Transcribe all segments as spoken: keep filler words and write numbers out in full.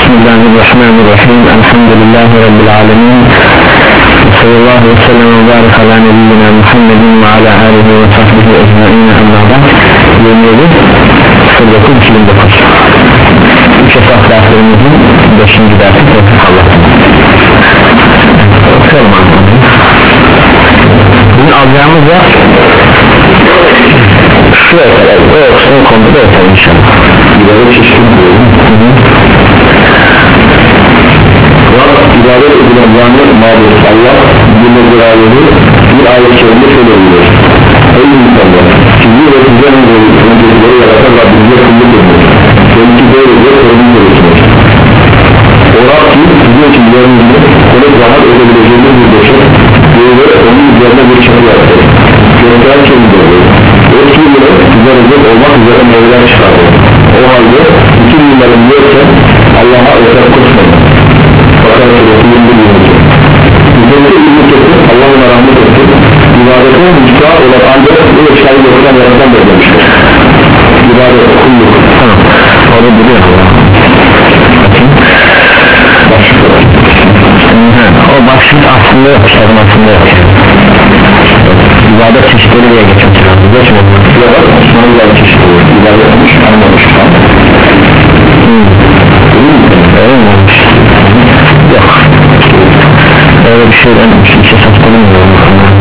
Bismillahirrahmanirrahim. Elhamdülillahi Rabbil alemin. Sallallahu aleyhi ve sellem ve barik ala nebiyyina Muhammedin ve ala alihi ve sahbihi ecmaîn. Amma ba'd. yirmi yedi dokuz iki bin dokuz üç esas derslerimizin beşinci dersi tevfik Allah'tan. Okuyalım anlamayı. Bugün alacağımız da şuraya kadar, o son konuda da yeter inşallah. İbadet çeşitli diyorum. Rab ibadet edilen zahmet mağdur Allah bir beraberliği bir ayet şehrinde şöyle diyor. Ey insanlar, sizi ve sizden öncekileri yaratan Rabbinize kulluk edin. Kendisi böylece sorumlu olursunuz. O Rab ki sizin için yerini kolay rahat edebileceğiniz bir döşek böyle onun üzerine bir çatı yaptı. Gökler çevirdi. O ki ile size rezil olmak üzere meyveler çıkardı. O halde bütün yılların yoksa Allah'a özel koşmayın. Fakat Resulü'nün bir yönücü. Üzerinde ümmetesi Allah'ın rahmet etti. İbadete müstahar olan ancak bu eşyayı yoktan yaratan da demiştir. İbadet, kulluk. Tamam. Onu biliyor Allah. O başlık aslında yok, şarım aslında yok. İbadet çeşitleri diye geçiyor. Geçmiyor. İbadet Osmanlı'da çeşitleri. İbadet olmuş, anlamış. Öyle mi olmuş? Yok. Öyle bir şey olmuş. İşe satılmıyor.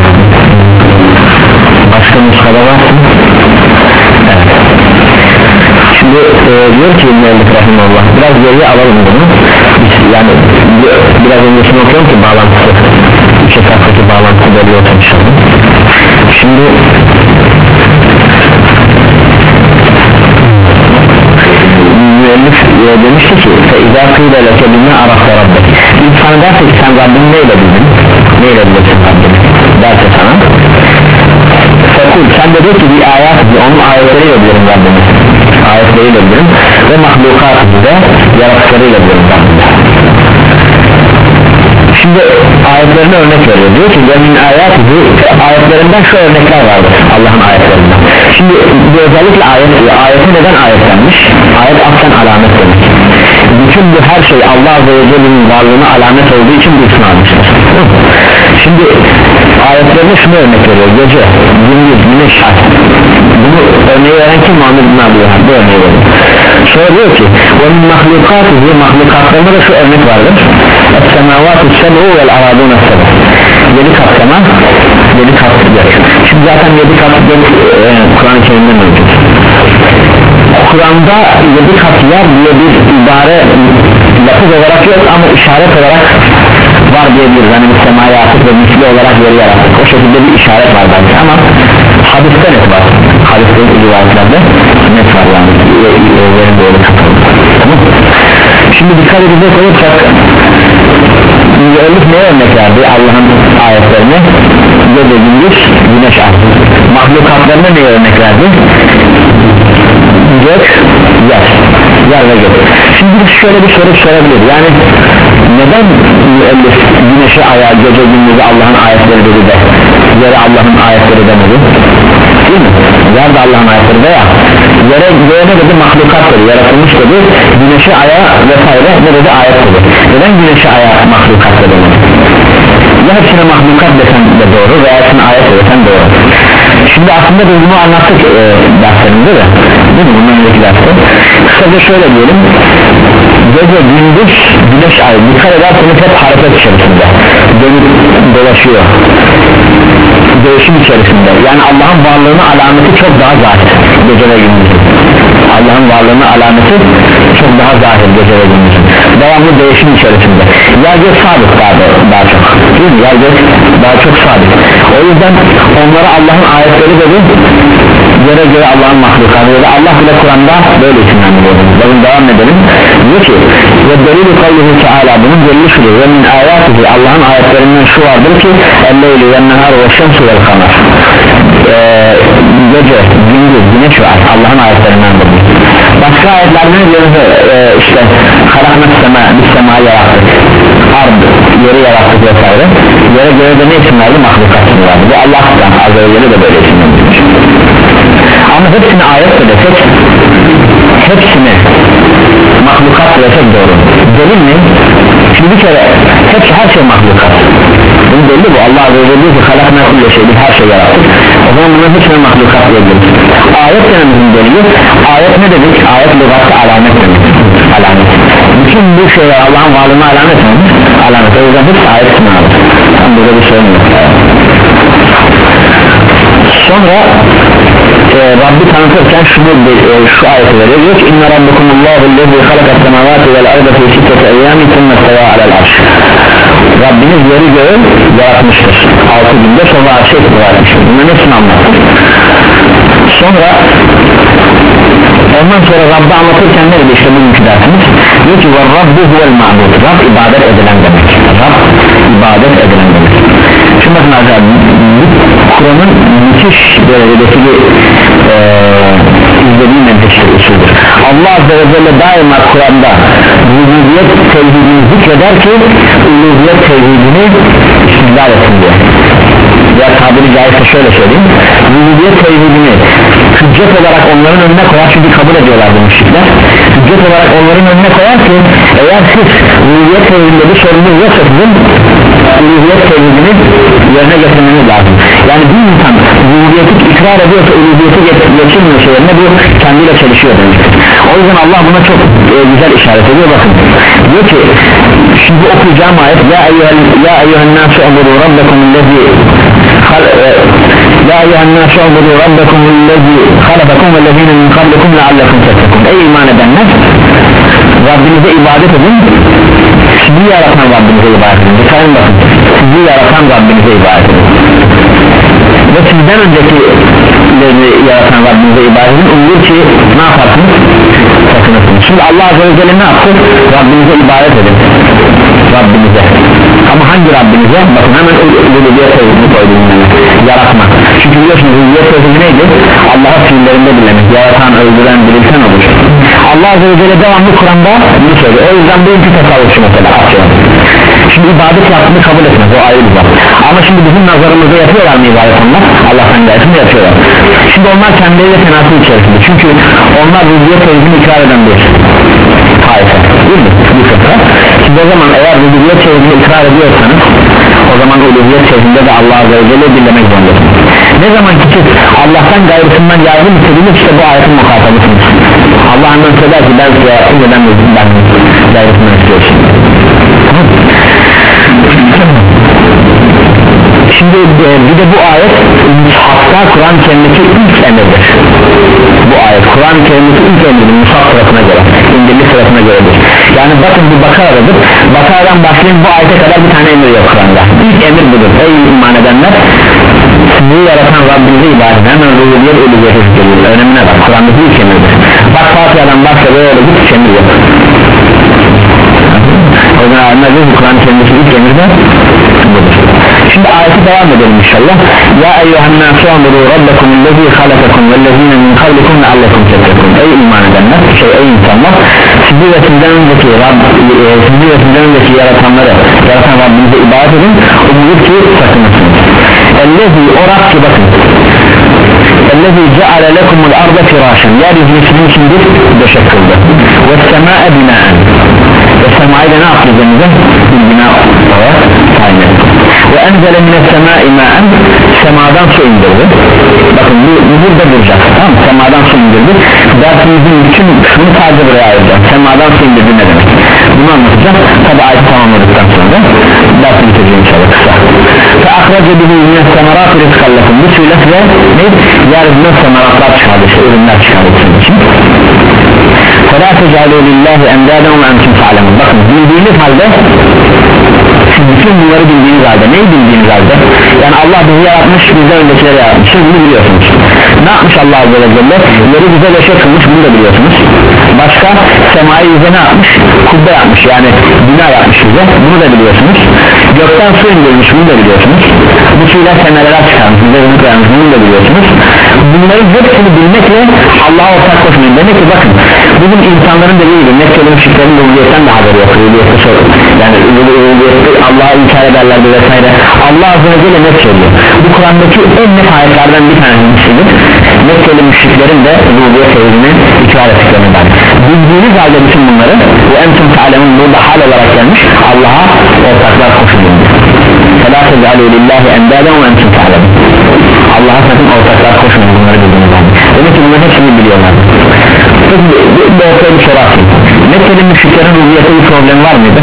Başka nuskada var mı? Evet. Şimdi e, diyor ki müellif rahimallah, biraz geriye alalım bunu. Yani biraz öncesini okuyorum ki bağlantısı, iki sattaki bağlantısı belli olsun inşallah. Şimdi müellif e, demişti ki فَاِذَا قِيلَ لَكَ بِمَا عَرَفْتَ رَبَّكِ İnsan derse ki sen Rabbini neyle bildin? Neyle bilirsin Rabbini? Derse sana فَقُلْ sen de diyor ki bir ayet, onun ayetleriyle bilirim Rabbini, ayetleriyle bilirim ve mahlukatında yaratıklarıyla bilirim Rabbini. Şimdi ayetlerine örnek veriyor, diyor ki demin ayet, ayetlerinden şu örnekler vardır Allah'ın ayetlerinden. Şimdi bu özellikle ayet diyor, ayete neden ayetlenmiş? Ayet aslen alamet demek. Bütün bu her şey Allah Azze ve Celle'nin varlığına alamet olduğu için bu ismi almıştır. Şimdi ayetlerine şunu örnek veriyor, gece, gündüz, güneş, ay. Bunu örneği veren kim? Muhammed bin Abdülhamid bu örneği veriyor. Sonra diyor ki onun mahlukatı diye mahlukatlarında da şu örnek vardır. Es-semavatu sebu vel aradun es-sebu. Yedi kat sema, yedi kat yer. Şimdi zaten yedi kat yer e, Kur'an-ı Kerim'de mevcut. Kur'an'da yedi kat yer diye bir ibare lafız olarak yok ama işaret olarak var diyebiliriz. Yani semaya atıp ve misli olarak yeri yarattık. O şekilde bir işaret var belki ama hadiste net var. Hadiste rivayetlerde net var yani. Yerin doğru kapalı. Tamam. Şimdi dikkat edecek olursak müellif neye örnek verdi Allah'ın ayetlerine? Gece gündüz güneş ay. Mahlukatlarına neye örnek verdi? Gök, yer. Yer ve gök. Şimdi biz şöyle bir soru sorabilir. Yani neden müellif güneşe, aya, gece gündüzü Allah'ın ayetleri dedi de yere Allah'ın ayetleri demedi? Değil mi? Yer de Allah'ın ayetleri de ya. Yere, yere ne dedi? Mahlukat dedi, yaratılmış dedi. Güneşe, aya vesaire ne dedi? Ayet dedi. Neden güneşe, aya mahlukat dedi? Ya hepsine mahlukat desen de doğru veya hepsine ayet desen doğru. Şimdi aslında biz bunu anlattık e, derslerinde de değil mi? Bundan önceki derste kısaca şöyle diyelim, gece gündüz güneş ay dikkat ederseniz hep hareket içerisinde dönüp dolaşıyor, değişim içerisinde. Yani Allah'ın varlığına alameti çok daha zahir gece ve gündüz. Allah'ın varlığına alameti çok daha zahir gece ve gündüz. Devamlı değişim içerisinde. Yer gök sabit daha, daha çok değil mi? Yer gök daha çok sabit. O yüzden onlara Allah'ın ayetleri dedi, yere göre Allah'ın mahlukatı dedi. Allah bile Kur'an'da böyle isimlendiriyor. Bakın devam edelim. Diyor ki ve delil-i kavlihi teala, bunun delili şudur. Ve min ayatihi, Allah'ın ayetlerinden şu vardır ki el-leyli ve nehar ve şemsu vel kamer. Gece, gündüz, güneş ve ay Allah'ın ayetlerindendir. Başka ayetlerden diyoruz e, işte halakmet sema, biz semayı yarattık, ard, yeri yarattık vesaire. Yere göre de ne isim verdi? Mahlukat ismi verdi. Bu Allah'tan Azze ve Celle de böyle isimlendirmiş. Ama hepsini ayet de desek, hepsini mahlukat desek doğru. şimdi bir kere hepsi her şey mahlukat. Bunu belli bu. Allah Azze ve Celle diyor ki halakna kulle şey, biz her şey yarattık. O zaman bunların hepsine mahlukat diyebiliriz. Ayet denemizin delili. Ayet ne dedik? Ayet lügatta alamet demek. Alamet. Bütün bu şeyler Allah'ın varlığına alamet mi? Alamet. O yüzden hepsi ayet sınavı. Tam burada bir sorun yok. Sonra e, Rabbi tanıtırken şunu e, şu ayeti veriyor, diyor ki inna rabbukumullahu lezi halakat semavati vel arda fi sitteti eyyamin thumma isteva alel arş. Rabbiniz yeri göğü yaratmıştır altı günde, sonra arşa istiva etmiştir. Bunların hepsini anlattır. Sonra ondan sonra Rabbi anlatırken ne dedi, işte bugünkü dersimiz diyor ki ve Rabbu huvel ma'bud, Rab ibadet edilen demek. Rab ibadet edilen demek. Şimdi bakın arkadaşlar, Kur'an'ın müthiş derecedeki bir e, izlediği menteştir, usuldür. Allah Azze ve Celle daima Kur'an'da rububiyet tevhidini zikreder ki uluhiyet tevhidini istidlal etsin diye. Ya tabiri caizse şöyle söyleyeyim, rububiyet tevhidini hüccet olarak onların önüne koyar, çünkü kabul ediyorlar bu müşrikler. Hüccet olarak onların önüne koyar ki eğer siz rububiyet tevhidinde bir sorunuz yoksa sizin uluhiyet tevhidini yerine getirmeniz lazım. Yani bir insan rububiyeti ikrar ediyorsa uluhiyeti geçirmiyorsa yerine bu kendiyle çelişiyor demektir. O yüzden Allah buna çok e, güzel işaret ediyor. Bakın diyor ki şimdi okuyacağım ayet ya eyyuhel ya eyyuhen nasu ubudu rabbakumüllezi ya eyyuhen nasu ubudu rabbakumüllezi halakakum vellezine min kablikum leallekum tettekun. Ey iman edenler, Rabbinize ibadet edin, sizi yaratan Rabbinize ibadet edin. Dikkatin bakın, sizi yaratan Rabbinize ibadet edin ve sizden önceki yaratan Rabbinize ibadet edin, umur ki ne yaparsınız? Sakınırsınız. Şimdi Allah Azze ve Celle ne yaptı? Rabbinize ibadet edin, Rabbinize. Ama hangi Rabbinize? Bakın hemen uluhiyet tevhidini koydum yani, yaratmak. Çünkü biliyorsunuz uluhiyet tevhidi neydi? Allah'a fiillerinde bilemek, yaratan, öldüren, dirilten olur. Allah Azze ve Celle devamlı Kur'an'da bunu söylüyor. O yüzden bugünkü tasavvufçu mesela atıyorum. Şimdi ibadet yaptığını kabul etmez, o ayrı bir var. Ama şimdi bizim nazarımızda yapıyorlar mı ibadet onlar? Allah'tan gayetinde yapıyorlar. Şimdi onlar kendileriyle tenasül içerisinde. Çünkü onlar rububiyet tevhidini ikrar eden bir taife, değil mi? Bir fıkra. Şimdi o zaman eğer rububiyet tevhidini ikrar ediyorsanız, o zaman uluhiyet tevhidinde de Allah Azze ve Celle dinlemek zorundasınız. Ne zaman ki siz Allah'tan gayrısından yardım istediğiniz, işte bu ayetin muhatabısınız. Allah andan söyler ki ben size yardım eden ben gayrısından istiyorsun. Şimdi bir de bu ayet hatta Kur'an-ı Kerim'deki ilk emirdir. Bu ayet Kur'an-ı Kerim'deki ilk emirdir Musaf sırasına göre, İncil'li sırasına göredir. Yani bakın bu Bakara'dadır. Bakara'dan başlayın bu ayete kadar bir tane emir yok Kur'an'da. İlk emir budur. Ey iman edenler, sizi yaratan Rabbinize ibadet edin. Hemen rububiyet uluhiyete geliyor. Önemine bak. Kur'an'daki ilk emirdir. Bak Fatiha'dan başla böyle bir hiç emir yok. O zaman anladığınız Kur'an-ı Kerim'deki ilk emir de budur. Şimdi ayeti devam edelim inşallah. Ya eyyuhen nasu ubudu rabbakumüllezi halakakum vellezine min kablikum leallekum tettekun. Ey iman edenler, şey ey insanlar, sizi ve sizden önceki Rabb, e, sizi ve sizden önceki yaratanları, yaratan Rabbinize ibadet edin, umulur ki sakınırsınız. Ellezi, o Rab ki bakın, ellezi ceale lekumul arda firâşen, yeryüzünü sizin için bir döşek kıldı ve semâe binaen, ve semayı da ne yaptı üzerinize? Bir bina olarak tayin etti. Ve enzele mine semâi mâen, semadan su indirdi. Bakın bu, bu burada duracak, tamam mı? Semadan su indirdi. Dersimizin bütün kısmını sadece buraya ayıracağım. Semadan su indirdi ne demek? Bunu anlatacağım. Tabi ayeti tamamladıktan sonra dersini bitireceğim inşallah kısa. Fe akraca bihi mine semerat rizkallakum. Bu suyla size ne? Yeryüzünden semeratlar çıkardı, işte ürünler çıkardı sizin için. فَلَا تَجْعَلُوا لِلّٰهِ اَنْدَادًا وَاَنْتُمْ تَعْلَمُونَ. Bakın bildiğiniz halde, siz bütün bunları bildiğiniz halde, neyi bildiğiniz halde? Yani Allah bizi yaratmış, bizden öncekileri yaratmış, siz bunu biliyorsunuz. Ne yapmış Allah Azze ve Celle? Yeri bize leşe kılmış, bunu da biliyorsunuz. Başka semayı bize ne yapmış? Kubbe yapmış, yani bina yapmış bize, bunu da biliyorsunuz. Gökten su indirmiş, bunu da biliyorsunuz. Bu suyla semereler çıkarmış, bize bunu koyarmış, bunu da biliyorsunuz. Bunların hepsini bilmekle Allah'a ortak koşmayın. Demek ki bakın, bugün insanların dediği gibi Mekke'li müşriklerin rububiyyetten de haberi yok. Rububiyette sorun, yani rububiyette Allah'a inkar ederlerdi vesaire. Allah Azze ve Celle net söylüyor. Bu Kur'an'daki en net ayetlerden bir tanesidir. Mekkeli müşriklerin de rububiyet tevhidini ikrar ettiklerinden. Bildiğiniz halde bütün bunları bu entum ta'lemun burada hal olarak gelmiş, Allah'a ortaklar koşulun. فَلَا تَجْعَلُوا لِلّٰهِ اَنْدَادًا وَاَنْتُمْ تَعْلَمُونَ. Allah'a sakın ortaklar koşulun, bunları bildiğiniz halde. Demek ki bunların hepsini biliyorlar. Bu ortaya bir soru atayım. Mekkeli müşriklerin rububiyette bir problem var mıydı?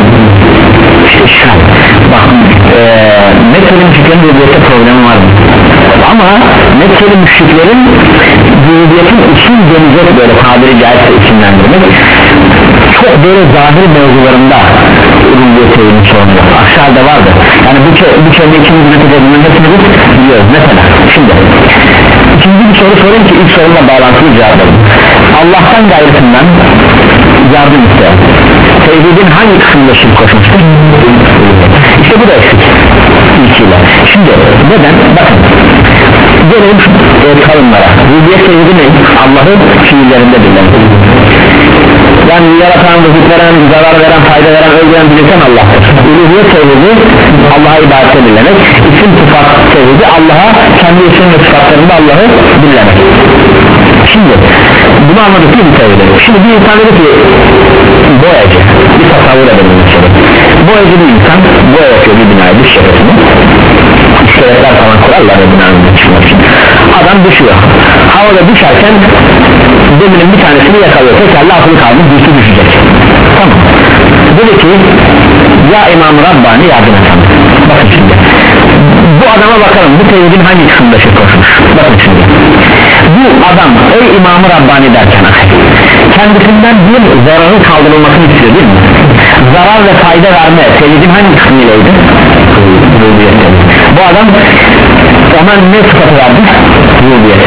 Bak ee, Mekkeli müşriklerin rububiyette problemi var mı? Ama Mekkeli müşriklerin rububiyetin usul denecek böyle tabiri caizse isimlendirmek çok böyle zahir mevzularında rububiyet tevhidinin sorunu yok. Aksi halde vardı. Yani bu, bu kelime ikimiz metodlarının hepsini biliyoruz. Mesela şimdi ikinci bir soru sorayım ki ilk sorunla bağlantılı cevaplayayım. Allah'tan gayrısından yardım ister. Tevhidin hangi kısmında şirk koşmuştur? İşte bu da eksik ilkiyle. Şimdi neden? Bakın gelelim e, kavimlere. Rububiyet tevhidi ne? Allah'ın fiillerinde bilen. Yani yaratan, rızık veren, zarar veren, fayda veren, öldüren, bilirsen Allah'tır. Uluhiyet tevhidi Allah'a ibadete bilemek. İsim sıfat tevhidi Allah'a kendi isim ve sıfatlarında Allah'ı bilemek. Şimdi bunu anladık değil mi tevhidi? Şimdi bir insan dedi ki boyacı, bir tasavvur edelim mesela. Boyacı bir insan boya yapıyor bir binayı, dış şerefini, iskeletler falan kurarlar ya binanın çıkmak için. Adam düşüyor, havada düşerken deminin bir tanesini yakalıyor, tekerle akıllı kalmış, düştü düşecek. Tamam, dedi ki ya İmam-ı Rabbani yardım et. Bakın şimdi bu adama bakalım, bu tevhidin hangi kısmında şirk koşmuş? Bakın şimdi bu adam ey İmam-ı Rabbani derken kendisinden bir zararın kaldırılmasını istiyor değil mi? Zarar ve fayda verme tevhidin hangi kısmıylaydı? Bu adam ona ne sıfatı verdi? Rububiyet.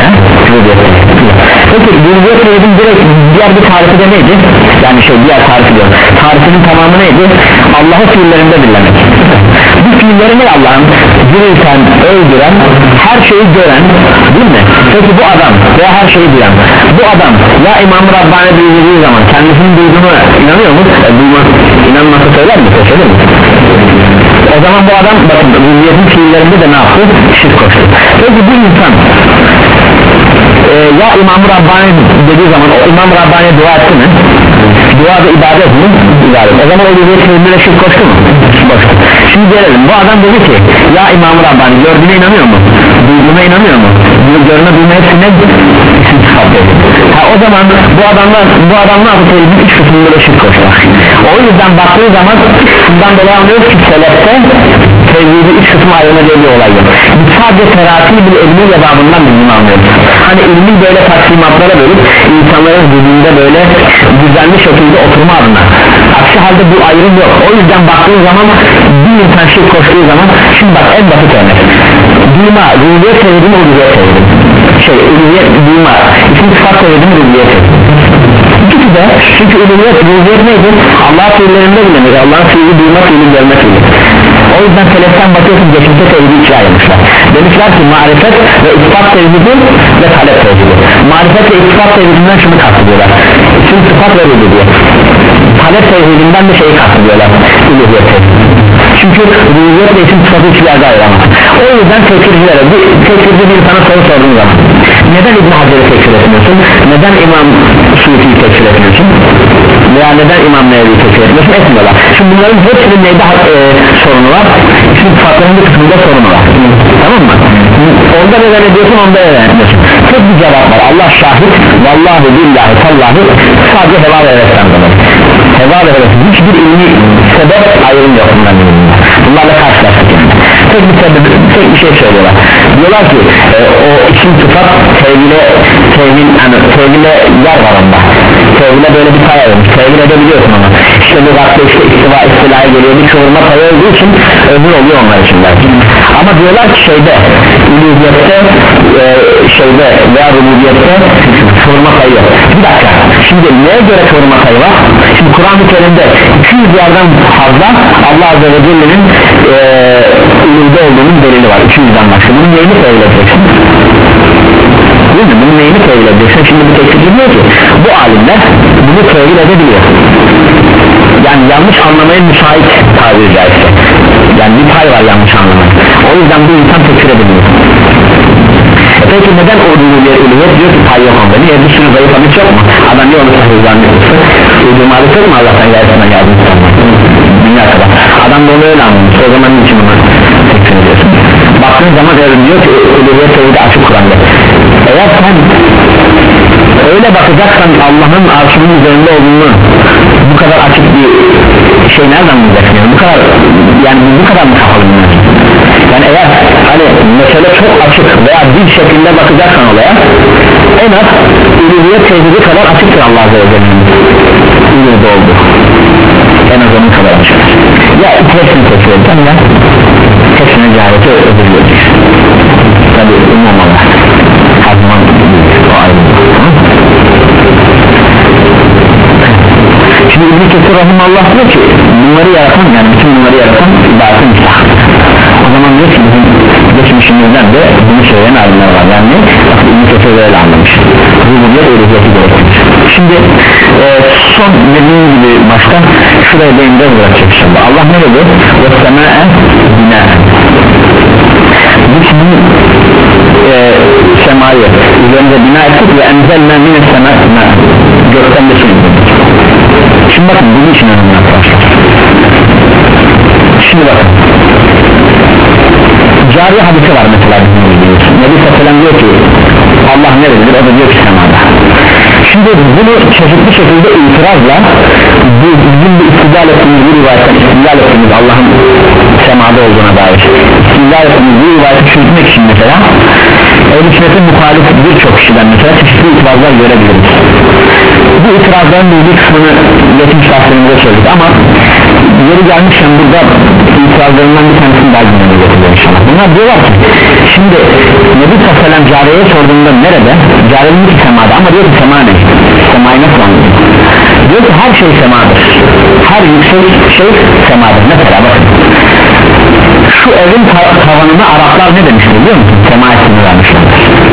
Peki rububiyet tevhidin direkt diğer bir tarifi de neydi? Yani şey diğer tarifi diyorum. Tarifinin tamamı neydi? Allah'ı fiillerinde birlemek. Bu fiilleri ne Allah'ın? Dirilten, öldüren, her şeyi gören değil mi? Peki bu adam veya her şeyi duyan bu adam ya İmam-ı Rabbani duyduğu zaman kendisinin duyduğuna inanıyor mu? E, duyma, inanması söyler mi? Söyler mi? O zaman bu adam bakın rububiyetin fiillerinde de ne yaptı? Şirk koştu. Peki bu insan e, ya İmam-ı Rabbani dediği zaman o İmam-ı Rabbani'ye dua etti mi? Dua da ibadet mi? İbadet. O zaman o rububiyet fiillerinde şirk koştu mu? Koştu. Şimdi gelelim, bu adam dedi ki ya İmam-ı Rabbani gördüğüne inanıyor mu? Duyduğuna inanıyor mu? Görme duyma hepsine ha, o zaman bu adamlar bu adamlar bu tevhidin üç kısmında da şirk koşuyor. O yüzden baktığı zaman bundan dolayı anlıyoruz ki selefte tevhidi üç kısmı ayrılacağı bir olay yok. Biz sadece terafi bir ilmi ve babından biz bunu anlıyoruz. Hani ilmi böyle taksimatlara bölüp insanların zihninde böyle düzenli şekilde oturma adına. Aksi halde bu ayrım yok. O yüzden baktığı zaman bir insan şirk koştuğu zaman şimdi bak en basit örnek duyma, rububiyet tevhidi mi rububiyet tevhidi şey, rububiyet duyma isim sıfat tevhidi mi rububiyet tevhidi İkisi de çünkü rububiyet, rububiyet neydi? Allah fiillerinde bilinir, Allah'ın fiili duyma, fiili görme fiili. O yüzden seleften bakıyorsun geçmişte tevhidi ikiye ayırmışlar. Demişler ki marifet ve ispat tevhidi ve talep tevhidi. Marifet ve ispat tevhidinden şunu kastediyorlar, isim sıfat ve rububiyet. Talep tevhidinden de şeyi kastediyorlar, uluhiyet tevhidi. Çünkü rububiyet ve isim sıfatı hiçbir yerde ayıramaz. O yüzden tekfircilere, bir tekfirci bir sana soru sorduğun zaman neden İbn Hacer'i tekfir etmiyorsun? Neden İmam Sufi'yi tekfir etmiyorsun? Veya neden İmam Nevevi'yi tekfir etmiyorsun? Etmiyorlar. Şimdi bunların hepsinin neyde e, sorunu var? Şimdi sıfatların bir kısmında sorunu var. Tamam mı? Onda neden ediyorsun, onda neden etmiyorsun? Tek bir cevap var. Allah şahit. Vallahi billahi tallahi sadece heva ve hevesten dolayı. Heva ve hevesten. Hiçbir ilmi sebep ayrım yok bunların ilminde. Bunlarla karşılaştık yani. Tek bir sebep, tek bir şey söylüyorlar. Diyorlar ki e, o isim sıfat tevhile tevhil, yani tevhile yer var onda. Tevhile böyle bir pay almış. Tevhil edebiliyorsun ama. İşte bu vakti işte istiva istilaya geliyor. Bir çoğurma payı olduğu için ömür oluyor onlar için belki. Ama diyorlar ki şeyde uluhiyette e, şeyde veya rububiyette çoğurma payı yok. Bir dakika. Şimdi neye göre çoğurma payı var? Şimdi Kur'an-ı Kerim'de iki yüz yerden fazla Allah Azze ve Celle'nin e, uluhide olduğunun delili var. iki yüzden başka. Bunun neyini tevhil edeceksin? Değil mi? Bunun neyini tevhil edeceksin? Şimdi bu tekfir diyor ki bu alimler bunu tevhil edebiliyor. Yani yanlış anlamaya müsait tabiri caizse. Yani bir pay var yanlış anlamaya. O yüzden bu insan tekfir ediliyor. E peki neden o uluhiyet uluhiyet diyor ki pay yok onda? Niye bir sürü zayıf hadis yok mu? Adam niye onu sahih zannediyorsa? Uyduğum hadis yok mu Allah'tan yarısından yardım istenmez? Dünya kadar. Adam da onu öyle anlamış. O zaman niçin onu tekfir ediyorsun? Baktığın zaman diyor ki uluhiyet tevhidi açık Kur'an'da. Eğer sen öyle bakacaksan Allah'ın arşının üzerinde olduğunu bu kadar açık bir şey nereden bulacaksın? Yani bu kadar yani bu kadar mı kapalı mı? Yani eğer hani mesele çok açık veya bir şekilde bakacaksan olaya en az uluhiyet tevhidi kadar açıktır Allah Azze ve Celle'nin uluhiyeti oldu. En az onun kadar açık. Ya hepsini seçiyorsan ya hepsine cehaleti ödülüyordur. Tabi umum Allah her zaman o ayrı. Şimdi İbn-i Kesir Rahimallah diyor ki bunları yaratan yani bütün bunları yaratan ibadetin müstahak. O zaman diyor ki bizim geçmişimizden de bunu söyleyen alimler var. Yani İbn-i Kesir böyle anlamış. Rububiyet öyleyeti gerektirir. Şimdi e, son dediğim gibi başta şuraya değineceğiz bırakacak inşallah. Allah ne dedi? وَالسَّمَاءَ بِنَاءً Biz bu e, semayı üzerinde bina ettik ve enzelna mine sema gökten de şimdi. Şimdi bakın bunun için önemli arkadaşlar. Şimdi bakın cari hadisi var mesela bizim bildiğimiz. Nebi Sallallahu diyor ki Allah nerededir? O da diyor ki semada. Şimdi bunu çeşitli şekilde itirazla bu bizim bir istidlal ettiğimiz bir rivayetten istidlal ettiğimiz Allah'ın semada olduğuna dair istidlal ettiğimiz bir rivayeti çözmek için mesela ehl-i sünnetin muhalif birçok kişiden mesela çeşitli itirazlar görebiliriz. Bu itirazların bir kısmını geçmiş derslerimizde söyledik ama yeri gelmişken burada itirazlarından bir tanesini daha gündeme getiriyor inşallah. Bunlar diyorlar ki şimdi Nebi Sallallahu aleyhi ve sellem cariyeye sorduğunda nerede? Cariyenin bir semada ama diyor ki sema ne? Semayı nasıl anlıyor? Diyor ki her şey semadır. Her yüksek şey semadır. Mesela bakın şu evin tavanına Araplar ne demiştir biliyor musun? Sema ismini vermişler.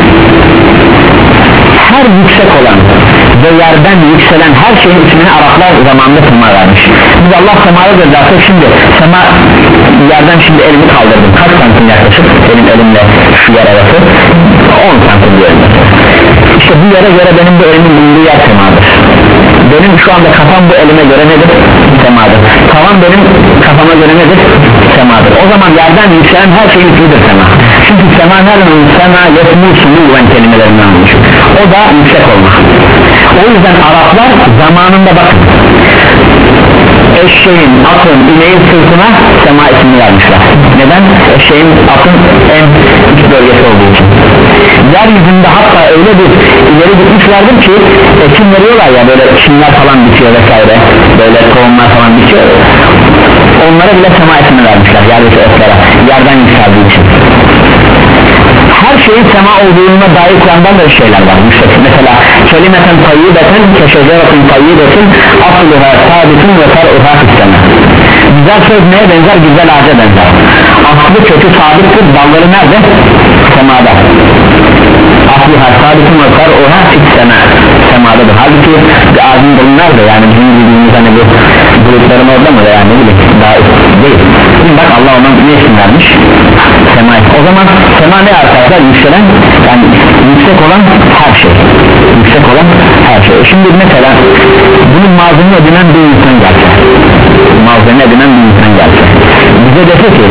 Her yüksek olan ve yerden yükselen her şeyin ismini Araplar zamanında sema vermiş. Biz Allah semaya göndersek şimdi sema yerden şimdi elimi kaldırdım. Kaç santim yaklaşık benim elimle şu yer arası? on santim diyelim. İşte bu yere göre benim bu elimin bulunduğu yer semadır. Benim şu anda kafam bu elime göre nedir? Semadır. Tavan benim kafama göre nedir? Semadır. O zaman yerden yükselen her şeyin ismidir sema. Çünkü sema nereden sema yetmû suluven kelimelerinden olmuş. O da yüksek olmak. O yüzden Araplar zamanında bakın eşeğin, atın, ineğin sırtına sema ismini vermişler. Neden? Eşeğin, atın en üst bölgesi olduğu için. Yeryüzünde hatta öyle bir ileri gitmişlerdir ki ekim veriyorlar ya böyle çimler falan bitiyor vesaire böyle tohumlar falan bitiyor. Onlara bile sema ismini vermişler yerdeki otlara yerden yükseldiği için. Her şeyin sema olduğuna dair Kur'an'dan da şeyler var. Mesela kelimeten tayyibeten keşeceretin tayyibetin asluha sabitun ve far'uha fisseme. Güzel söz neye benzer? Güzel ağaca benzer. Aslı kökü sabittir, dalları nerede? Semada. Asluha sabitun ve far'uha fisseme. Semadadır. Halbuki bir ağacın dalı nerede? Yani bizim bildiğimiz hani bu bulutların orada mı? Yani ne bileyim daha değil. Şimdi bak Allah ona ne isim vermiş? Sema. O zaman sema ne arkadaşlar? Yükselen yani yüksek olan her şey. Yüksek olan her şey. Şimdi mesela bunun mazlumunu edinen bir insan gelse, mazlumunu edinen bir insan gelse bize dese ki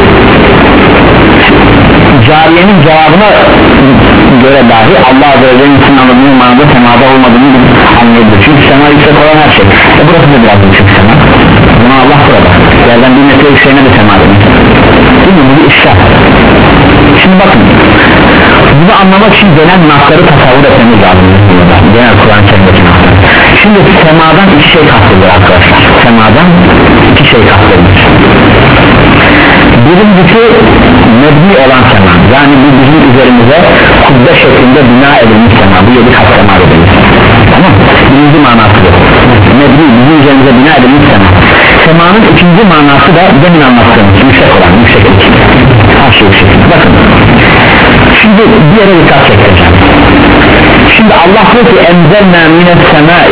cariyenin cevabına göre dahi Allah Azze ve Celle'nin için anladığını manada semada olmadığını anlayabilir. Çünkü sema yüksek olan her şey. E burası da biraz yüksek sema. Buna Allah burada. Yerden bir metre yükseğine de sema demek. Değil mi? Bu bir işler. Şimdi bakın bunu anlamak için genel nasları tasavvur etmemiz lazım. Genel Kur'an kelimesi nasları. Şimdi semadan iki şey kastedilir arkadaşlar. Semadan iki şey kastedilir. Birincisi mebni olan sema. Yani bu bizim üzerimize kubbe şeklinde bina edilmiş sema. Bu yedi kat sema edilir. Tamam. Birinci manası bu. Mebni bizim üzerimize bina edilmiş sema. Semanın ikinci manası da demin anlattığımız yüksek olan yükseklik. Her şey yüksek. Bakın. Şimdi bir yere dikkat çekeceğim. Şimdi Allah diyor ki enzelna mines semai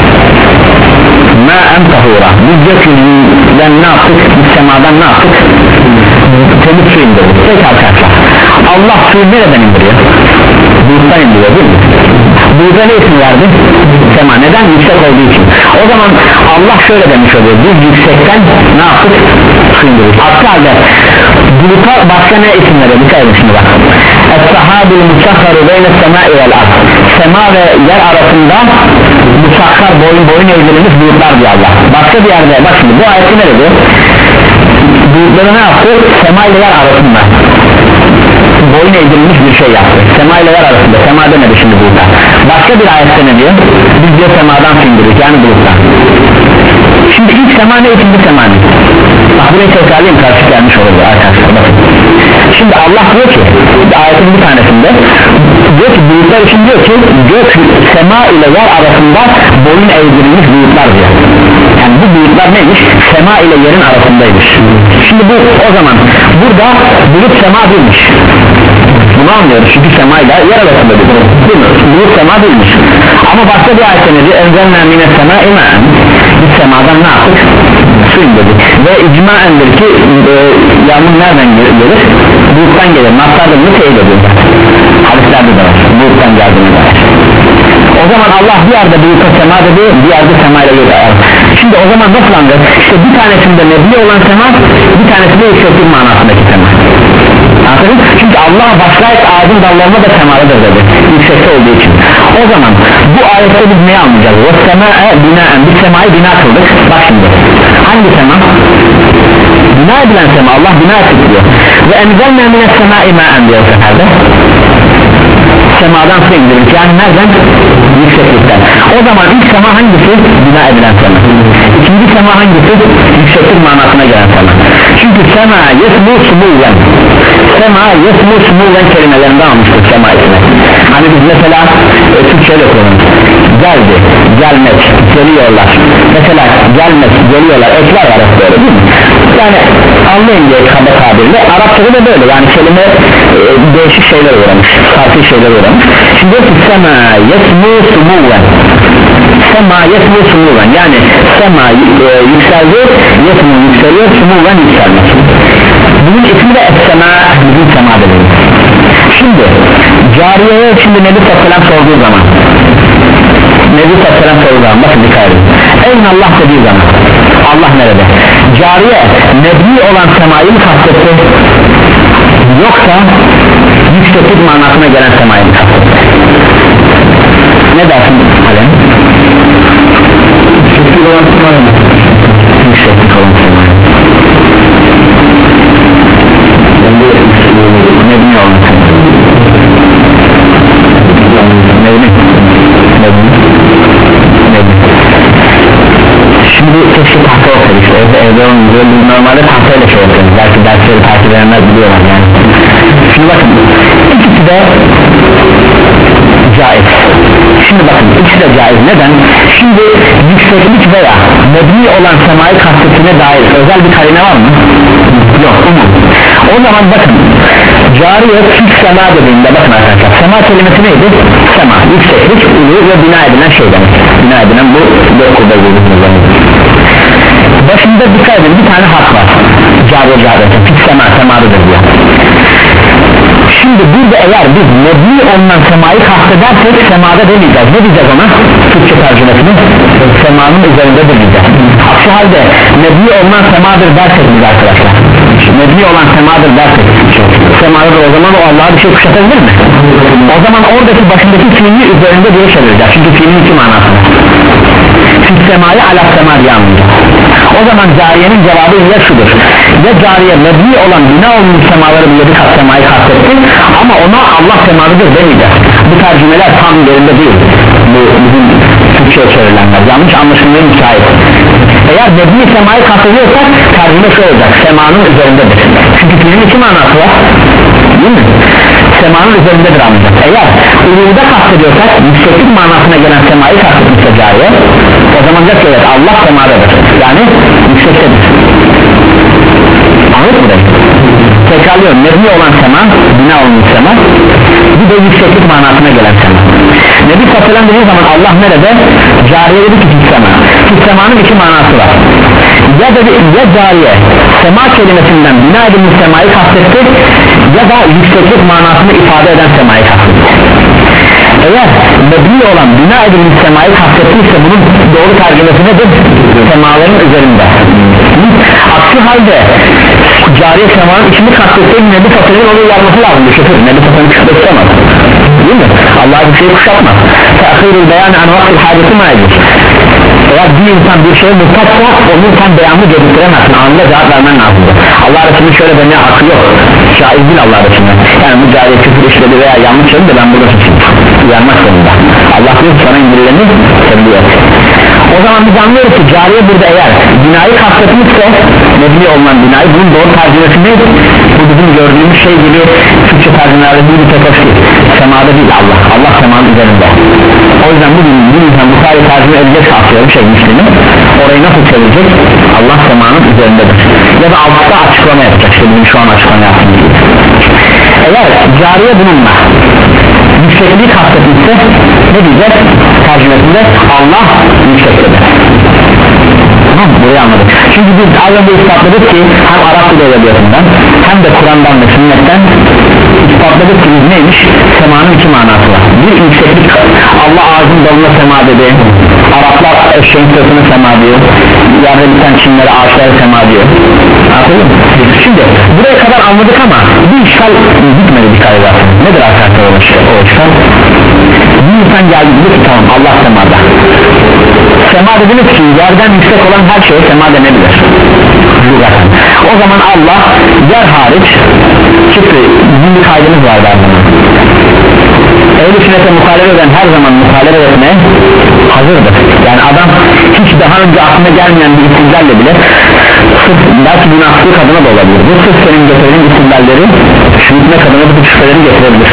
ma'en tahura. Biz gökyüzünden ne yaptık? Biz semadan ne yaptık? Temiz su indirdik. Peki arkadaşlar Allah suyu nereden indiriyor? Buluttan indiriyor değil mi? Buluta ne isim verdi? Sema. Neden? Yüksek olduğu için. O zaman Allah şöyle demiş oluyor, biz yüksekten ne yaptık? Su indiriyoruz. Aksi halde buluta başka ne isim veriyor? Dikkat edin şimdi bak. Es-sahabil musakharu beyne semai vel ard. Sema ve yer arasında musakhar, boyun boyun eğdirilmiş bulutlar diyor Allah. Başka bir yerde bak şimdi bu ayeti ne dedi? Bulutları ne yaptı? Sema ile yer arasında boyun eğdirilmiş bir şey yaptı. Sema ile yer arasında. Sema demedi şimdi burada. Başka bir ayette ne diyor? Biz diyor semadan sindiriyoruz, yani buluttan. Şimdi ilk sema ne, ikinci sema ne? Bak burayı tekrarlayayım, karşı gelmiş olur arkadaşlar. Bakın. Şimdi Allah diyor ki ayetin bir tanesinde diyor ki bulutlar için diyor ki gök sema ile yer arasında boyun eğdirilmiş bulutlar diyor. Yani bu bulutlar neymiş? Sema ile yerin arasındaymış. Şimdi bu o zaman burada bulut sema değilmiş. Bunu anlıyoruz çünkü sema ile yer arasında değil mi? Bulut sema değilmiş. Ama başka bir ayette ne diyor? Enzelna mine sema imen. Biz semadan ne yaptık? Su indirdik. Ve icmaendir ki e, yağmur nereden gelir? Buluttan gelir. Naslarda bunu teyit ediyor. Hadislerde de var. Buluttan geldiğini de var. O zaman Allah bir yerde buluta sema dedi, bir yerde sema ile yer arasında. Şimdi o zaman nasıl anlar? İşte bir tanesinde nebi olan sema, bir tanesinde yükseklik manasındaki sema. Anladın? Çünkü Allah başlayıp ağacın dallarına da semalıdır dedi, yüksekte olduğu için. O zaman bu ayette biz neyi anlayacağız? O sema'e binaen, biz semayı bina kıldık. Bak şimdi hangi sema? Bina edilen sema, Allah bina ettik diyor. Ve enzelna mine semai ma'en diyor o seferde. Semadan su indirilmiş, yani nereden? Yükseklikten. O zaman ilk sema hangisi? Bina edilen sema. İkinci sema hangisi? Yükseklik manasına gelen sema. Çünkü sema yesmu sumuven, sema yesmu sumuven kelimelerinden almıştık sema ismi. Hani biz mesela e, Türkçe'yle kullanıyoruz. Geldi, gelmek, geliyorlar. Mesela gelmek, geliyorlar, ekler var hep böyle değil mi? Yani anlayın diye kaba tabirle Arapçada da böyle, yani kelime e, değişik şeyler uğramış, farklı şeyler uğramış. Şimdi diyor ki sema yesmu sumuven, sema yesmu sumuven, yani sema e, yükseldi, yesmu yükseliyor, sumuven yükselmek. Bunun ismi de es-sema, bizim sema dediğimiz. Şimdi cariyeye şimdi Nebi Sallam sorduğu zaman, Nebi Sallam sorduğu zaman bakın dikkat edin, Eyn Allah dediği zaman Allah nerede? Cariye nebi olan semayı mı kastetti, yoksa yükseklik manasına gelen semayı mı kastetti? Ne dersin Alem? Yükseklik olan semayı mı? Yükseklik olan semayı. Nebi olan semayı. Nebi. Nebi. Nebi. Şimdi keşke tahta olsaydı işte evde evde olunca normalde tahtayla şey yapıyoruz, belki dersleri takip edenler biliyorlar yani. Şimdi bakın ikisi de caiz. Şimdi bakın ikisi de caiz, neden? Şimdi yükseklik veya nebni olan semayı kastetine dair özel bir karine var mı? Yok, umum. O zaman bakın cariye Türk sema dediğinde bakın arkadaşlar, sema kelimesi neydi? Sema, yükseklik, ulu ve bina edilen şey demek. Bina edilen bu dört kurda gözükmüyor. Başında dikkat edin, bir tane harf var, cariye cariye, Türk sema, semalıdır diyor. Şimdi burada eğer biz nebni olunan semayı kastedersek semada demeyeceğiz. Ne diyeceğiz ona? Türkçe tercümesini semanın üzerinde demeyeceğiz. Aksi halde nebni olunan semadır dersek biz arkadaşlar, nebni olan semadır dersek semadır, o zaman o Allah'a bir şey kuşatabilir mi? O zaman oradaki başındaki fiili üzerinde diye çevireceğiz. Çünkü fiilin iki manası var. Siz semayı ala sema diye anlayacağız. O zaman cariyenin cevabı ya şudur: ya cariye nebni olan bina olmuş semaları bir yedi kat semayı kastetti ama ona Allah semalıdır demeyeceğiz. Bu tercümeler tam yerinde değil, bu bizim Türkçe'ye çevrilenler yanlış anlaşılmaya müsait. Eğer nebni semayı kastediyorsak tercüme şu olacak: semanın üzerindedir. Çünkü fiilin iki manası var değil mi? Semanın üzerindedir anlayacak. Eğer uluda kastediyorsak yükseklik manasına gelen semayı kastetmişse cariye, o zaman diyecek ki evet Allah semadadır, yani yüksektedir. Anladın mı? Tekrarlıyorum, nebni olan sema, bina olmuş sema, bir de yükseklik manasına gelen sema. Nebi Sallam dediği zaman Allah nerede? Cariye dedi ki sema. Semanın iki manası var. Ya dedi ya cariye sema kelimesinden bina edilmiş semayı kastetti, ya da yükseklik manasını ifade eden semayı kastetmiş. Eğer mebni olan bina edilmiş semayı kastetmişse bunun doğru tercümesi nedir? Semaların üzerinde. Aksi halde cariye semanın içini kastettiğin Nebi Fatih'in onu yarması lazım. Şoför Nebi Fatih'in kuşatmaz, değil mi? Allah bir şey kuşatmaz. Teakhirul beyan an vaktil hadisi maidir. Eğer bir insan bir şeye muhtaçsa onun tam beyanını getiremezsin, anında cevap vermen lazım. Allah Resulü'nün şöyle demeye hakkı yok, şaiz değil Allah Resulü'ne. Yani bu cariye küfür işledi veya yanlış söyledi de ben burada suçum, uyanmak zorunda. Allah diyor sana indirileni tebliğ et. O zaman biz anlıyoruz ki cariye burada eğer binayı kastetmişse, nebni olunan binayı, bunun doğru tercümesi nedir? Bu bizim gördüğümüz şey gibi Türkçe tercümelerde bir tek hoş değil, semada değil Allah, Allah semanın üzerinde. O yüzden bugün bir insan bu sayı tercüme edecek atıyorum şey Müslüm'ü, orayı nasıl çevirecek? Allah semanın üzerindedir. Ya da altta açıklama yapacak, işte bizim şu an açıklama yaptığımız gibi. Eğer cariye bununla yüksekliği kastetmişse ne diyeceğiz? Tercümesinde Allah yüksektedir. Tamam, burayı anladık. Çünkü biz az önce ispatladık ki hem Arap dili edebiyatından hem de Kur'an'dan ve sünnetten ispatladık ki neymiş? Semanın iki manası var. Bir yükseklik, Allah ağzın dalına sema dedi. Araplar eşeğin sırtını sema diyor. Yerde biten çimleri, ağaçları sema diyor. Şimdi buraya kadar anladık ama bir işgal bitmedi bir kare zaten. Nedir arkadaşlar o işgal? O işgal bir insan geldi dedi ki tamam Allah semada. Sema dediniz ki yerden yüksek olan her şeye sema denebilir. O zaman Allah yer hariç çıktı, bizim bir kaydımız var her zaman. Ehl-i sünnete muhalefet eden her zaman muhalefet etmeye hazırdır. Yani adam hiç daha önce aklına gelmeyen bir istillalle bile sırf belki münafıklık adına da olabilir. Bu sırf senin getirdiğin istillalleri şüphine kadına bu şüphelerini getirebilir.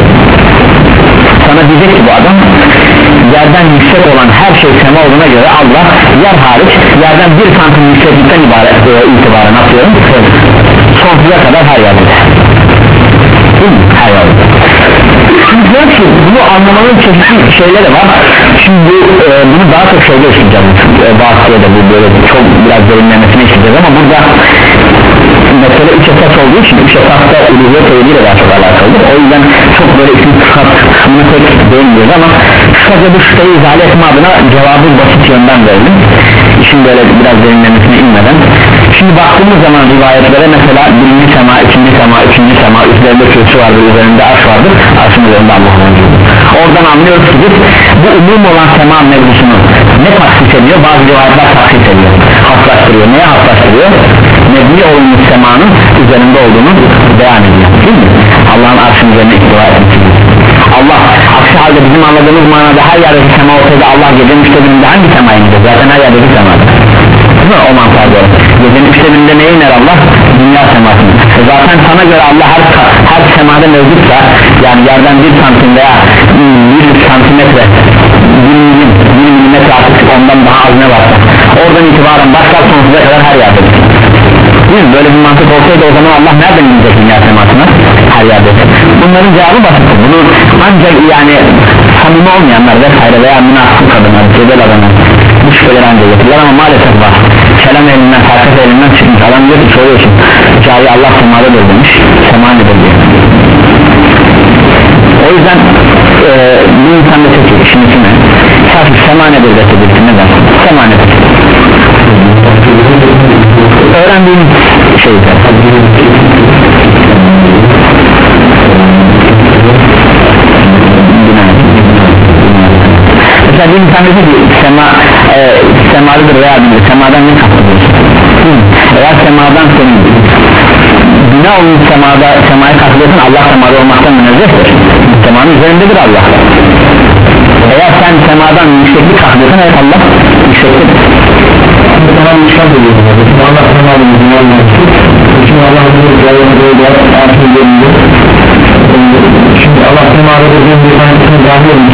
Sana diyecek ki bu adam yerden yüksek olan her şey sema olduğuna göre Allah yer hariç yerden bir santim yükseklikten ibaret e, itibaren atıyorum sonsuza kadar her yerde, değil mi? Her yerde. Şimdi diyor ki bunu anlamanın çeşitli şeyleri var. Şimdi bu, e, bunu daha çok şeyde işleyeceğiz, e, bahsediyor da bu böyle çok biraz derinlemesine işleyeceğiz ama burada mesela üç esas olduğu için üç esasta uluhiyet tevhidiyle daha çok alakalıdır. O yüzden çok böyle isim sıfat kısmına pek değinmiyoruz ama kısaca bu şüpheyi izale etme adına cevabı basit yönden verelim. İşin böyle biraz derinlemesine inmeden. Şimdi baktığımız zaman rivayetlere mesela birinci sema, ikinci sema, üçüncü sema, üzerinde kürsü vardır, üzerinde arş vardır, arşın üzerinde Allah'ın vücudu. Oradan anlıyoruz ki biz bu umum olan sema mevzusunu ne taksis ediyor? Bazı rivayetler taksis ediyor, haslaştırıyor. Neye haslaştırıyor? Nebni olmuş semanın üzerinde olduğunu beyan ediyor, değil mi? Allah'ın arşın üzerine ihtiva etmesi. Allah aksi halde bizim anladığımız manada her yerdeki sema olsaydı Allah gecenin üçte birinde hangi semaya inecek? Zaten her yerdeki semadır, değil mi? O mantığa göre gecenin üçte birinde neye iner Allah? Dünya semasını. E zaten sana göre Allah her, her semada mevcutsa, yani yerden bir santim veya bir santimetre bir milim, bir milimetre artık ondan daha az ne varsa oradan itibaren başlar sonsuza kadar her yerdedir. Değil mi? Böyle bir mantık olsaydı o zaman Allah nereden inecek dünya semasına? Her yerde. Bunların cevabı basit. Bunu ancak yani samimi olmayanlar vesaire veya münafık adamlar, cebel adamlar bu şüpheleri ancak getirirler ama maalesef var. Kelam elinden, felsefe elinden çıkmış. Adam diyor ki soruyorsun, cari Allah semalıdır demiş, sema nedir diyor. O yüzden e, bu insan da çekiyor işin içine. Sadece sema nedir desebilsin, ne der? Sema nedir? Öğrendiğimiz şeyler. Mesela bir insan dedi ki sema, e, semalıdır veya bilir, semadan ne kastediyorsun? Eğer semadan senin bina olmuş semada, semaya kastediyorsun, Allah semada olmaktan münezzehtir. Semanın üzerindedir Allah. Eğer sen semadan yükseklik kastediyorsun, evet Allah yüksektir. Semanın yükselt ediyorsun. Allah semanın yükselt. Çünkü Allah'ın yükselt. Şimdi Allah semada dediğim bir tanesini dahil olmuş.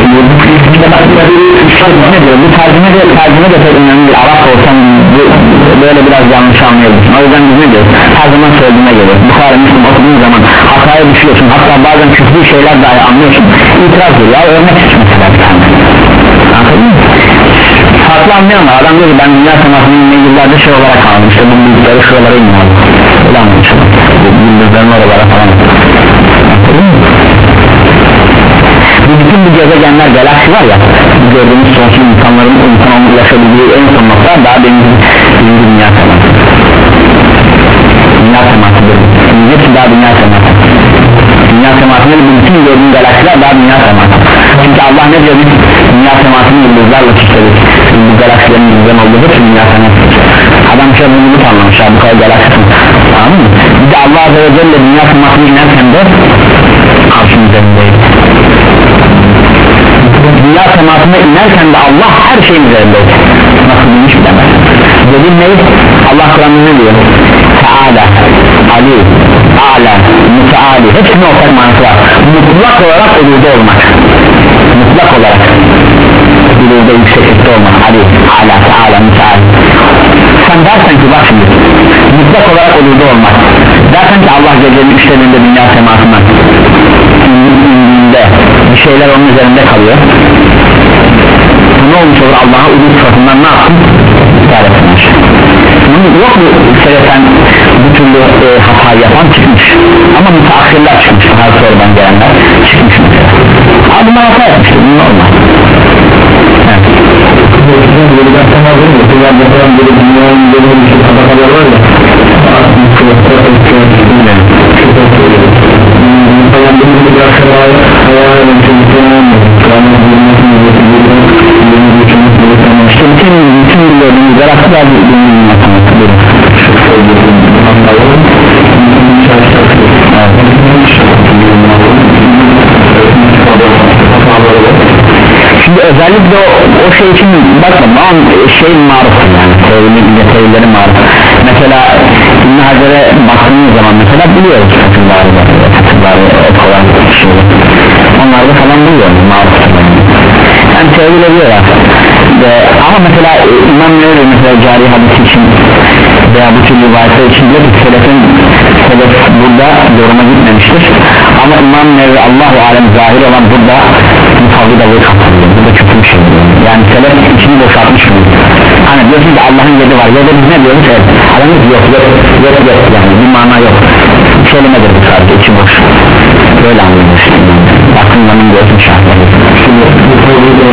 Bu tercüme de tercüme de pek önemli bir Arap olsam böyle biraz yanlış anlayabilirsin. O yüzden biz ne diyoruz? Her zaman söylediğine göre Bukhara Müslüm okuduğun zaman hataya düşüyorsun, hatta bazen küfrü şeyler dahi anlıyorsun, itiraz ediyor ya, örnek mesela bir tane. Anladın mı? Farklı anlayanlar, adam diyor ki ben dünya semasının yıllarda şey olarak aldım, işte bu bilgileri şuralara inmiyorum, öyle anlamışım, bu bilgilerin oralara falan. bu bütün bu gezegenler, galaksi var ya, gördüğümüz sonsuz insanların insanın ulaşabildiği en son nokta daha benim dünya teması, dünya temasıdır. Hepsi daha dünya teması. Dünya temasını bütün gördüğün galaksiler daha dünya teması. Çünkü Allah ne diyor? Dünya temasını yıldızlarla çiftledik. Bu galaksilerin yıldızların olduğu hepsi dünya teması. Adam şey bunu anlamış ya, bu kadar galaksi, tamam mı? Bir de Allah Azze ve Celle dünya temasını inerken de arşın üzerindeydi. Dünya temasına inerken de Allah her şeyin üzerindeydi. Nasıl bilmiş bilemez. Dediğim ne? Allah Kur'an'da ne diyor? Teala, Ali, A'la, Müteali, hepsinin ortak manası var. Mutlak olarak ölüde olmak, mutlak olarak ölüde yükseklikte olmak, Ali, A'la, Teala, Müteali. Sen dersen ki bak şimdi, mutlak olarak ölüde olmak, dersen ki Allah gecenin üçlerinde dünya temasına indiğinde bir şeyler onun üzerinde kalıyor. Ne olmuş olur? Allah'a ulû sıfatından ne yaptın? İptal etmiş. Yok mu sebepten bu türlü e, hata yapan çıkmış, ama müteahhirler çıkmış, daha sonradan gelenler çıkmış mesela. Ama bunlar hata yapmıştır, bu normal. Evet. İşte bütün bütün gördüğümüz yarattılar birbirinin matematikleri. Şimdi özellikle o, o şey için bakma, an şey maruftur yani, teorilerin teorileri maruf. Mesela İbn Hacer'e baktığımız zaman mesela biliyoruz fıkıhları, fıkıhları olan şeyler. Onlarda falan buluyoruz maruftur yani. Yani teoriler diyorlar. Ee, ama mesela İmam Nevevi mesela cari hadisi için veya bu tür rivayetler için diyor ki selefin, selef burada yoruma gitmemiştir, ama İmam Nevevi Allahu alem zahir olan burada mutavvidalığı kapatıyor. Bu da kötü bir şey diyor. Yani selef içini boşaltmış mı? Hani diyorsun ki Allah'ın yedi var, yedi biz ne diyoruz? Evet. Adamız yok, yok, yok, yok yani bir mana yok. Kelimedir bu sadece, içi boş. Böyle anlıyoruz. Aklımdanın gözüm şahları. Şimdi bu konuda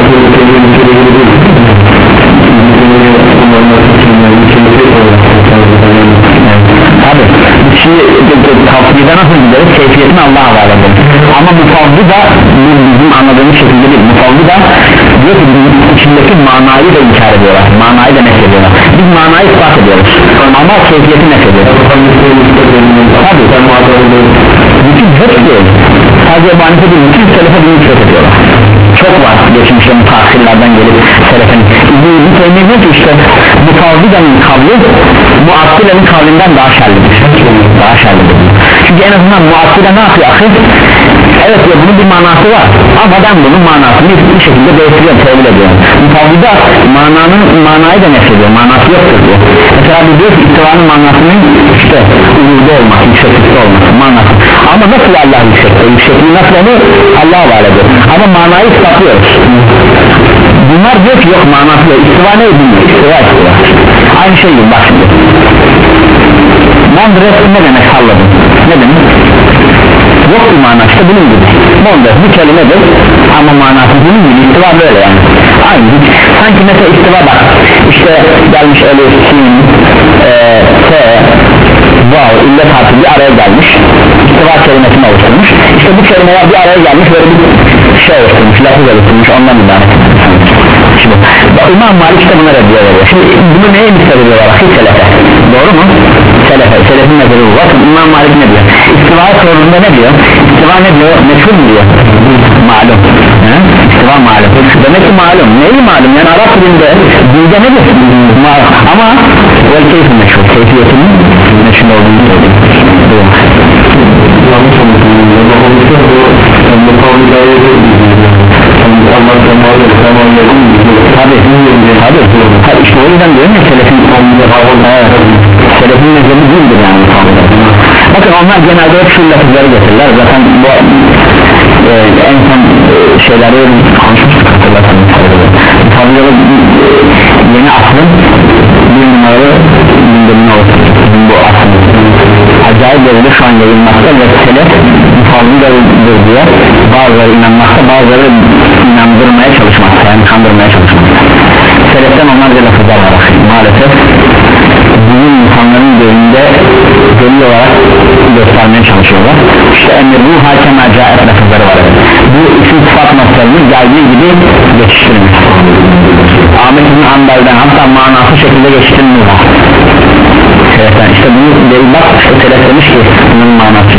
tabi şimdi tavsiyede nasıl gideriz? Keyfiyetini Allah'a havale ederiz. Ama mutavvi da bizim anladığımız şekilde değil. Mutavvi da diyor ki içindeki manayı da inkar ediyorlar, manayı da nef ediyorlar. Biz manayı ispat ediyoruz ama keyfiyeti nef ediyoruz. Tabi bütün hepsi değil, sadece bu anite değil, bütün selefe bir nifret ediyorlar. Çok var geçmişte mutahhirlerden gelip selefin bu temin ki işte mutavvidanın kavli muattilenin kavlinden daha şerlidir, daha şerlidir. Çünkü en azından muattile ne yapıyor akıl? Evet ya, bunun bir manası var ama ben bunun manasını bir şekilde değiştiriyorum, tevil ediyorum. Mutavvida mananın manayı da nefrediyor, manası yoktur diyor. Mesela bir diyor ki istivanın manasının işte uyurda olması, yükseklikte olması manası. Ama nasıl Allah yüksekte, yüksekliği nasıl olur? Allah'a havale ediyor. Ama manayı ispatlıyoruz. Bunlar diyor ki yok manası yok, istiva ne bilmiyor, istiva istiva. Aynı şey gibi bak şimdi. Mondres ne demek salladım? Ne demek? Yok bir manası işte bunun gibi. Mondres bir kelimedir ama manası bunun gibi, istiva böyle yani. Aynı sanki mesela istiva bak işte gelmiş elif, sin, e, t, vav, illet harfi bir araya gelmiş, istiva kelimesini oluşturmuş. İşte bu kelimeler bir araya gelmiş, böyle bir şey oluşturmuş, lafız oluşturmuş, ondan ibaret. Şimdi İmam Malik işte buna reddiye veriyor. Şimdi bunu neye misal ediyorlar? Selefe, doğru mu? Selefe, selefin mezarı bu. Bakın İmam Malik ne diyor? İstiva'ya sorduğunda ne diyor? İstiva ne diyor? Meşhur mu diyor? Malum. He? İstiva malum. Demek ki malum. Neyi malum? Yani Arap dilinde dilde nedir? Malum. Ama vel keyfi meşhur. Keyfiyetinin meşhur olduğunu söylüyor. Tabi tabi tabi işte o yüzden diyorum ya selefin evet, selefin mezhebi değildir yani. Bakın onlar genelde hep şu lafızları getirirler zaten bu e, en son e, şeyleri konuşmuştuk hatırlatalım. Tabi yeni aslın bir numaralı gündemine olsun bu aslın acayip derecede şu an yayılmakta ve selef fazla bazıları inanmakta, bazıları inandırmaya çalışmakta, yani kandırmaya çalışmakta. Seleften onlarca lafızlar var maalesef bugün insanların gözünde delil olarak göstermeye çalışıyorlar. İşte emir ruh hakem acayip lafızları var. Bu isim sıfat noktalarını geldiği gibi geçiştirmiş. Ahmet İbn Hanbel'den hatta manası şekilde geçiştirmiş var. Seleften işte bunu delil bak, işte selef demiş ki bunun manası.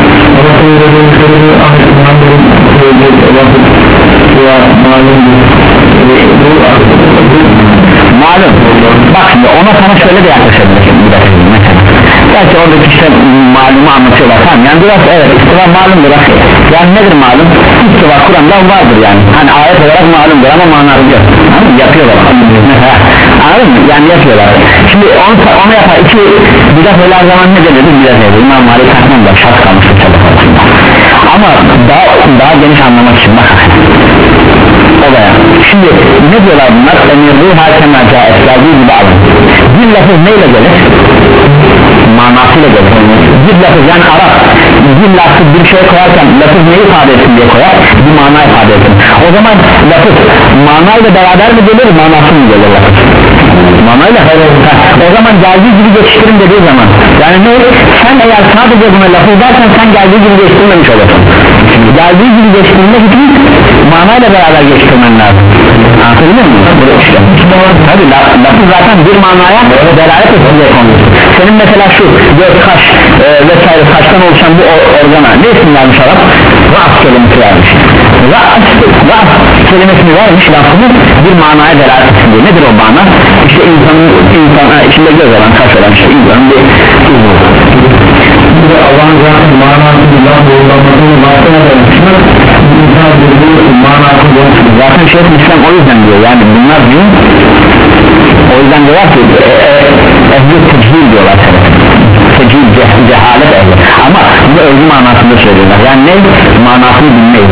Malum bak şimdi ona sana şöyle de yaklaşabilirsin mesela belki oradaki işte malumu anlatıyorlar tamam yani biraz evet istiva malumdur yani nedir malum istiva Kur'an'da vardır yani hani ayet olarak malumdur ama manası yok yani yapıyorlar anladın mı yani yapıyorlar şimdi onu, onu yapar iki bidat öyle zaman ne denir bidat öyle İmam Malik Hakman da şart kalmıştır ama daha, daha geniş anlamak için bak olaya şimdi ne diyorlar bunlar emirli hakemler caiz geldiği gibi alın bir lafız neyle gelir manasıyla gelir bir lafız yani Arap bir lafız bir şey koyarken lafız neyi ifade etsin diye koyar bir mana ifade etsin o zaman lafız manayla beraber mi gelir manası mı gelir lafız manayla hayır o zaman geldiği gibi geçiştirin dediği zaman yani ne sen eğer sadece buna lafız dersen sen geldiği gibi geçtirmemiş olursun geldiği gibi geçtirmek için manayla beraber geçtirmen lazım anlatabiliyor muyum? Tabi lafız zaten bir manaya delalet etsin diye konulur senin mesela şu göz, kaş e, vesaire saçtan oluşan bu organa ne isim vermiş Arap? Ra'as kelimesi vermiş Ra'as, Ra'as kelimesini vermiş lafını bir manaya delalet etsin diye nedir o mana? İşte insanın insana içinde göz olan kaş olan işte insanın bir bir de Allah'ın zaten manasını laf doğrulamadığını baktığına dönüşmüş zaten Şeyh İslam o yüzden diyor yani bunlar diyor o yüzden diyorlar ki ehli tecil diyorlar tecil cehalet ehli ama bunu özü manasında söylüyorlar yani ne manasını bilmeyiz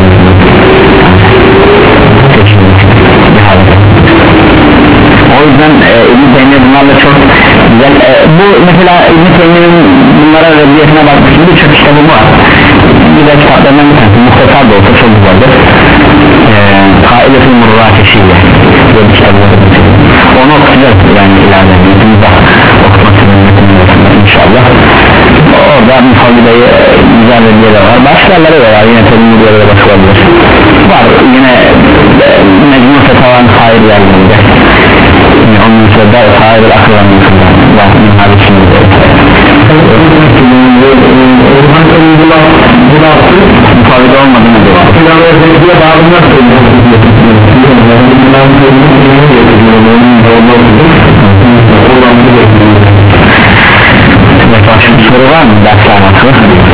tecil cehalet o yüzden e, İbn-i Teymiye bunlarla çok güzel e, bu mesela İbn-i Teymiye'nin bunlara reddiyetine bakmışım birçok kitabı var bir de kitaplarından bir tanesi muhtasar da olsa çok güzeldir Kaide-i Murrakeşi'yle böyle kitabları onu okuyacağız yani ileride yüzümüzde okumak için inşallah orada müfavidayı güzel reddiyeler var başkaları da var yine terimli diyorlara bakılabilir var yine Mecnun Fetavan hayır yerlerinde onun sırada hayır akıllarının var minhali şimdi müfavide olmadığını diyor başka soru var mı? Ders anlatı